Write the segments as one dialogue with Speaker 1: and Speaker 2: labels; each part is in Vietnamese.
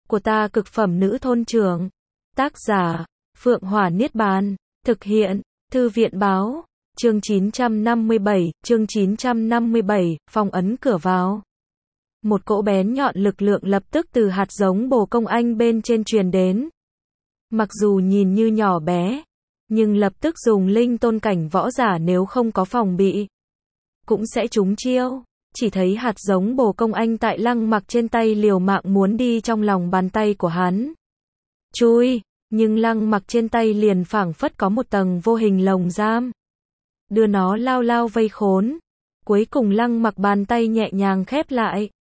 Speaker 1: của ta cực phẩm nữ thôn trưởng. Tác giả, Phượng Hỏa Niết Bàn. Thực hiện, Thư viện Báo. Chương 957, phong ấn cửa vào. Một cỗ bén nhọn lực lượng lập tức từ hạt giống bồ công anh bên trên truyền đến. Mặc dù nhìn như nhỏ bé, nhưng lập tức dùng linh tôn cảnh võ giả nếu không có phòng bị, cũng sẽ trúng chiêu. Chỉ thấy hạt giống bồ công anh tại Lăng Mặc trên tay liều mạng muốn đi trong lòng bàn tay của hắn. Chui, nhưng Lăng Mặc trên tay liền phảng phất có một tầng vô hình lồng giam, đưa nó lao lao vây khốn. Cuối cùng Lăng Mặc bàn tay nhẹ nhàng khép lại.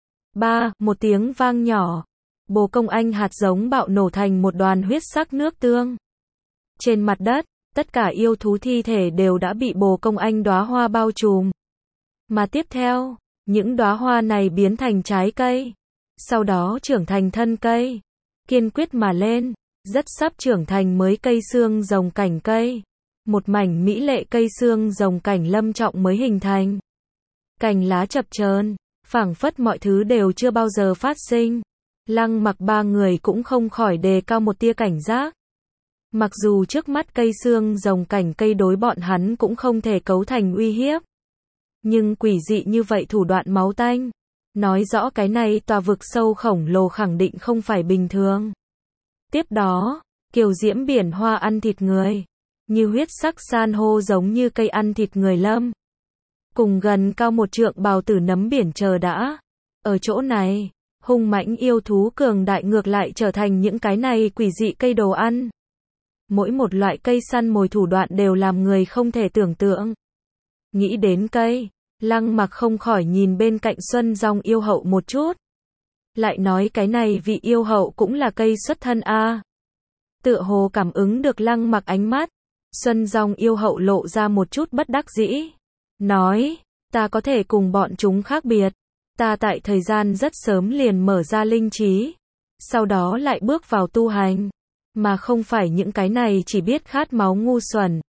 Speaker 1: Một tiếng vang nhỏ. Bồ công anh hạt giống bạo nổ thành một đoàn huyết sắc nước tương. Trên mặt đất, tất cả yêu thú thi thể đều đã bị bồ công anh đóa hoa bao trùm. Mà tiếp theo, những đóa hoa này biến thành trái cây, sau đó trưởng thành thân cây, kiên quyết mà lên, rất sắp trưởng thành mới cây xương rồng cảnh cây. Một mảnh mỹ lệ cây xương rồng cảnh lâm trọng mới hình thành. Cành lá chập chờn, phảng phất mọi thứ đều chưa bao giờ phát sinh. Lăng Mặc ba người cũng không khỏi đề cao một tia cảnh giác. Mặc dù trước mắt cây xương rồng cảnh cây đối bọn hắn cũng không thể cấu thành uy hiếp, nhưng quỷ dị như vậy thủ đoạn máu tanh, nói rõ cái này tòa vực sâu khổng lồ khẳng định không phải bình thường. Tiếp đó, kiều diễm biển hoa ăn thịt người, như huyết sắc san hô giống như cây ăn thịt người lâm. Cùng gần cao một trượng bào tử nấm biển chờ đã. Ở chỗ này, hung mãnh yêu thú cường đại ngược lại trở thành những cái này quỷ dị cây đồ ăn. Mỗi một loại cây săn mồi thủ đoạn đều làm người không thể tưởng tượng. Nghĩ đến cây, Lăng Mặc không khỏi nhìn bên cạnh Xuân Dòng yêu hậu một chút. Lại nói cái này vị yêu hậu cũng là cây xuất thân a. Tựa hồ cảm ứng được Lăng Mặc ánh mắt, Xuân Dòng yêu hậu lộ ra một chút bất đắc dĩ. Nói, ta có thể cùng bọn chúng khác biệt. Ta tại thời gian rất sớm liền mở ra linh trí, sau đó lại bước vào tu hành, mà không phải những cái này chỉ biết khát máu ngu xuẩn.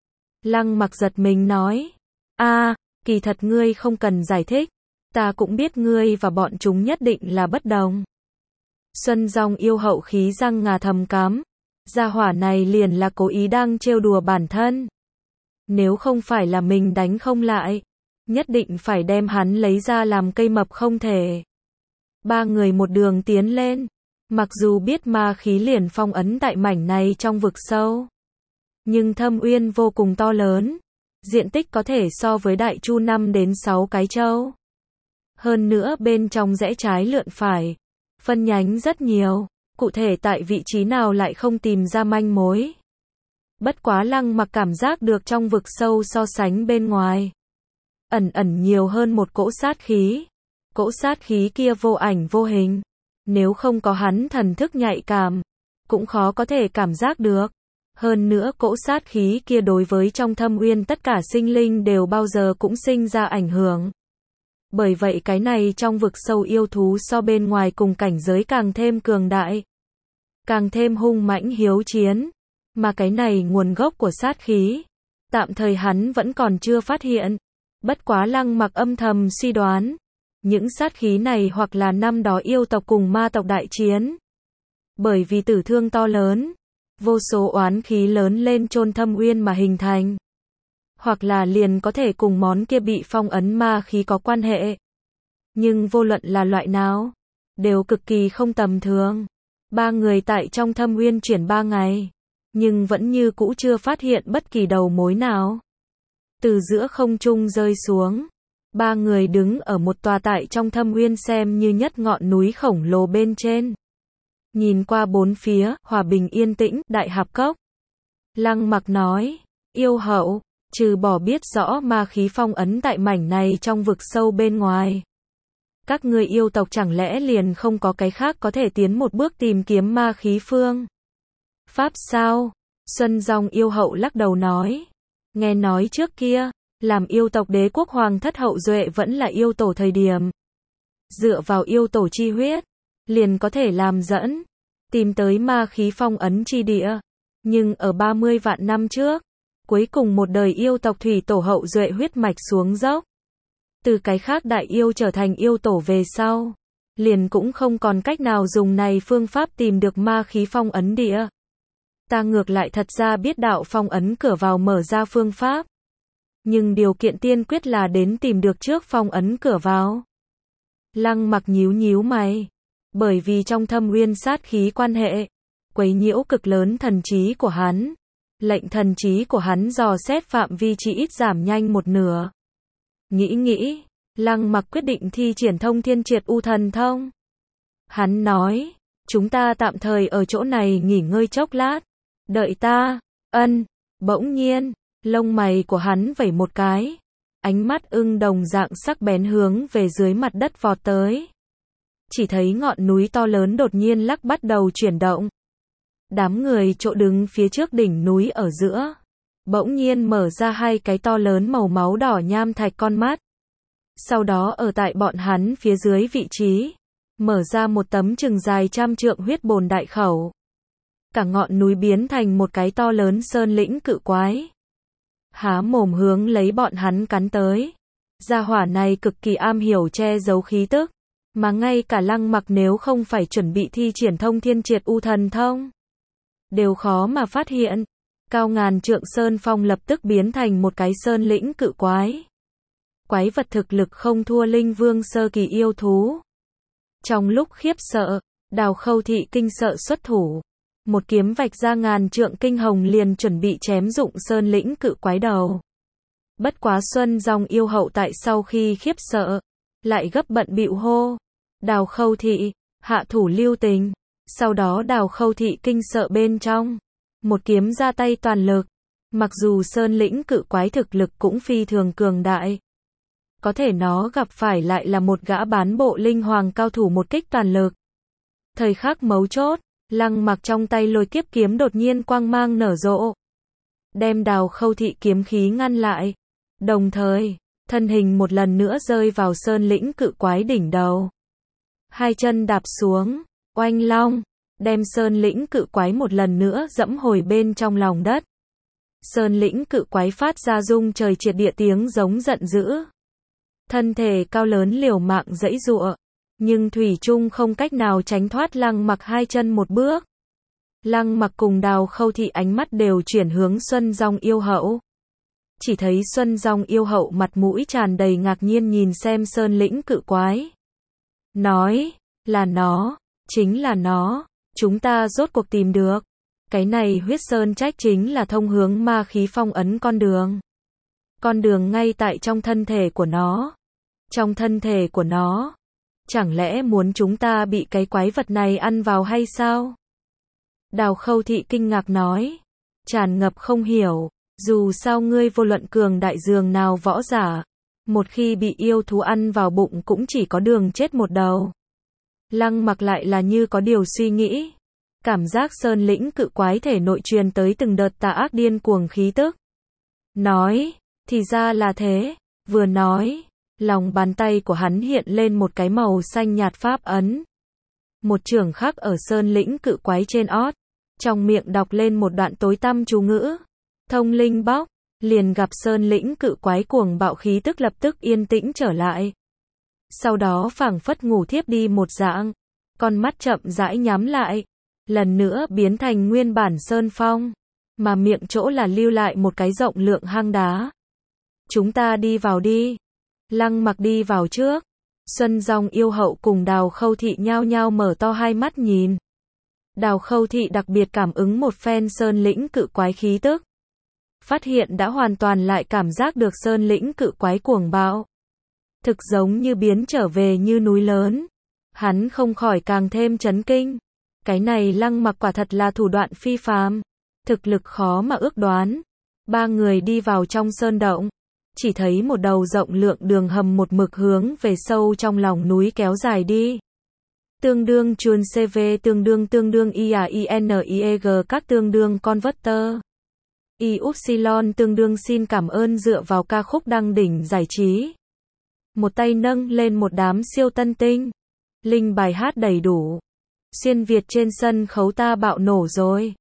Speaker 1: Lăng Mặc giật mình nói, kỳ thật ngươi không cần giải thích, ta cũng biết ngươi và bọn chúng nhất định là bất đồng. Xuân Dòng yêu hậu khí răng ngà thầm cắm, gia hỏa này liền là cố ý đang trêu đùa bản thân. Nếu không phải là mình đánh không lại, nhất định phải đem hắn lấy ra làm cây mập không thể. Ba người một đường tiến lên, mặc dù biết ma khí liền phong ấn tại mảnh này trong vực sâu, nhưng thâm uyên vô cùng to lớn, diện tích có thể so với Đại Chu 5 đến 6 cái châu. Hơn nữa bên trong rẽ trái lượn phải, phân nhánh rất nhiều, cụ thể tại vị trí nào lại không tìm ra manh mối. Bất quá Lăng Mặc cảm giác được trong vực sâu so sánh bên ngoài, ẩn nhiều hơn một cỗ sát khí. Cỗ sát khí kia vô ảnh vô hình, nếu không có hắn thần thức nhạy cảm, cũng khó có thể cảm giác được. Hơn nữa cỗ sát khí kia đối với trong thâm uyên tất cả sinh linh đều bao giờ cũng sinh ra ảnh hưởng. Bởi vậy cái này trong vực sâu yêu thú so bên ngoài cùng cảnh giới càng thêm cường đại, càng thêm hung mãnh hiếu chiến. Mà cái này nguồn gốc của sát khí, tạm thời hắn vẫn còn chưa phát hiện. Bất quá Lăng Mặc âm thầm suy đoán, những sát khí này hoặc là năm đó yêu tộc cùng ma tộc đại chiến, bởi vì tử thương to lớn, vô số oán khí lớn lên chôn thâm uyên mà hình thành, hoặc là liền có thể cùng món kia bị phong ấn ma khí có quan hệ. Nhưng vô luận là loại nào, đều cực kỳ không tầm thường. Ba người tại trong thâm uyên chuyển 3 ngày, nhưng vẫn như cũ chưa phát hiện bất kỳ đầu mối nào. Từ giữa không trung rơi xuống, ba người đứng ở một tòa tại trong thâm uyên xem như nhất ngọn núi khổng lồ bên trên. Nhìn qua bốn phía, hòa bình yên tĩnh, đại hạp cốc. Lăng Mặc nói, yêu hậu, trừ bỏ biết rõ ma khí phong ấn tại mảnh này trong vực sâu bên ngoài, các ngươi yêu tộc chẳng lẽ liền không có cái khác có thể tiến một bước tìm kiếm ma khí phương pháp sao? Xuân Dòng yêu hậu lắc đầu nói, nghe nói trước kia, làm yêu tộc đế quốc hoàng thất hậu duệ vẫn là yêu tổ thời điểm, dựa vào yêu tổ chi huyết, liền có thể làm dẫn, tìm tới ma khí phong ấn chi địa. Nhưng ở 30 vạn năm trước, cuối cùng một đời yêu tộc thủy tổ hậu duệ huyết mạch xuống dốc, từ cái khác đại yêu trở thành yêu tổ về sau, liền cũng không còn cách nào dùng này phương pháp tìm được ma khí phong ấn địa. Ta ngược lại thật ra biết đạo phong ấn cửa vào mở ra phương pháp. Nhưng điều kiện tiên quyết là đến tìm được trước phong ấn cửa vào. Lăng Mặc nhíu nhíu mày. Bởi vì trong thâm uyên sát khí quan hệ, quấy nhiễu cực lớn thần trí của hắn. Lệnh thần trí của hắn dò xét phạm vi chỉ ít giảm nhanh một nửa. Nghĩ, Lăng Mặc quyết định thi triển thông thiên triệt u thần thông. Hắn nói, chúng ta tạm thời ở chỗ này nghỉ ngơi chốc lát. Đợi ta, bỗng nhiên, lông mày của hắn vẩy một cái. Ánh mắt ưng đồng dạng sắc bén hướng về dưới mặt đất vọt tới. Chỉ thấy ngọn núi to lớn đột nhiên lắc bắt đầu chuyển động. Đám người chỗ đứng phía trước đỉnh núi ở giữa. Bỗng nhiên mở ra hai cái to lớn màu máu đỏ nham thạch con mắt. Sau đó ở tại bọn hắn phía dưới vị trí. Mở ra một tấm chừng dài 100 trượng huyết bồn đại khẩu. Cả ngọn núi biến thành một cái to lớn sơn lĩnh cự quái. Há mồm hướng lấy bọn hắn cắn tới. Gia hỏa này cực kỳ am hiểu che giấu khí tức. Mà ngay cả Lăng Mặc nếu không phải chuẩn bị thi triển thông thiên triệt u thần thông, đều khó mà phát hiện. Cao ngàn trượng sơn phong lập tức biến thành một cái sơn lĩnh cự quái. Quái vật thực lực không thua linh vương sơ kỳ yêu thú. Trong lúc khiếp sợ, Đào Khâu Thị kinh sợ xuất thủ. Một kiếm vạch ra ngàn trượng kinh hồng liền chuẩn bị chém dụng sơn lĩnh cự quái đầu. Bất quá Xuân Dòng yêu hậu tại sau khi khiếp sợ, lại gấp bận bịu hô. Đào Khâu Thị, hạ thủ lưu tình. Sau đó Đào Khâu Thị kinh sợ bên trong. Một kiếm ra tay toàn lực. Mặc dù sơn lĩnh cự quái thực lực cũng phi thường cường đại. Có thể nó gặp phải lại là một gã bán bộ linh hoàng cao thủ một kích toàn lực. Thời khắc mấu chốt, Lăng Mặc trong tay lôi kiếp kiếm đột nhiên quang mang nở rộ. Đem Đào Khâu Thị kiếm khí ngăn lại. Đồng thời, thân hình một lần nữa rơi vào sơn lĩnh cự quái đỉnh đầu. Hai chân đạp xuống, oanh long, đem sơn lĩnh cự quái một lần nữa dẫm hồi bên trong lòng đất. Sơn lĩnh cự quái phát ra rung trời triệt địa tiếng giống giận dữ. Thân thể cao lớn liều mạng giãy giụa, nhưng thủy chung không cách nào tránh thoát Lăng Mặc hai chân một bước. Lăng Mặc cùng Đào Khâu Thị ánh mắt đều chuyển hướng Xuân Dòng yêu hậu. Chỉ thấy Xuân Dòng yêu hậu mặt mũi tràn đầy ngạc nhiên nhìn xem sơn lĩnh cự quái. Nói, là nó, chính là nó, chúng ta rốt cuộc tìm được. Cái này huyết sơn trách chính là thông hướng ma khí phong ấn con đường. Con đường ngay tại trong thân thể của nó. Trong thân thể của nó. Chẳng lẽ muốn chúng ta bị cái quái vật này ăn vào hay sao? Đào Khâu Thị kinh ngạc nói. Tràn ngập không hiểu. Dù sao ngươi vô luận cường đại dường nào võ giả. Một khi bị yêu thú ăn vào bụng cũng chỉ có đường chết một đầu. Lăng Mặc lại là như có điều suy nghĩ. Cảm giác sơn lĩnh cự quái thể nội truyền tới từng đợt tà ác điên cuồng khí tức. Nói, thì ra là thế. Vừa nói, lòng bàn tay của hắn hiện lên một cái màu xanh nhạt pháp ấn. Một chưởng khắc ở sơn lĩnh cự quái trên ót. Trong miệng đọc lên một đoạn tối tăm chú ngữ. Thông linh bóc, liền gặp sơn lĩnh cự quái cuồng bạo khí tức lập tức yên tĩnh trở lại. Sau đó phảng phất ngủ thiếp đi một dạng, con mắt chậm rãi nhắm lại, lần nữa biến thành nguyên bản sơn phong, mà miệng chỗ là lưu lại một cái rộng lượng hang đá. Chúng ta đi vào đi. Lăng Mặc đi vào trước. Xuân Dòng yêu hậu cùng Đào Khâu Thị nhao nhao mở to hai mắt nhìn. Đào Khâu Thị đặc biệt cảm ứng một phen sơn lĩnh cự quái khí tức. Phát hiện đã hoàn toàn lại cảm giác được sơn lĩnh cự quái cuồng bạo. Thực giống như biến trở về như núi lớn. Hắn không khỏi càng thêm chấn kinh. Cái này Lăng Mặc quả thật là thủ đoạn phi phàm. Thực lực khó mà ước đoán. Ba người đi vào trong sơn động. Chỉ thấy một đầu rộng lượng đường hầm một mực hướng về sâu trong lòng núi kéo dài đi. Tương đương chuồn CV tương đương IAINIEG các tương đương converter. Y-Upsilon tương đương xin cảm ơn dựa vào ca khúc đăng đỉnh giải trí. Một tay nâng lên một đám siêu tân tinh. Linh bài hát đầy đủ. Xuyên Việt trên sân khấu ta bạo nổ rồi.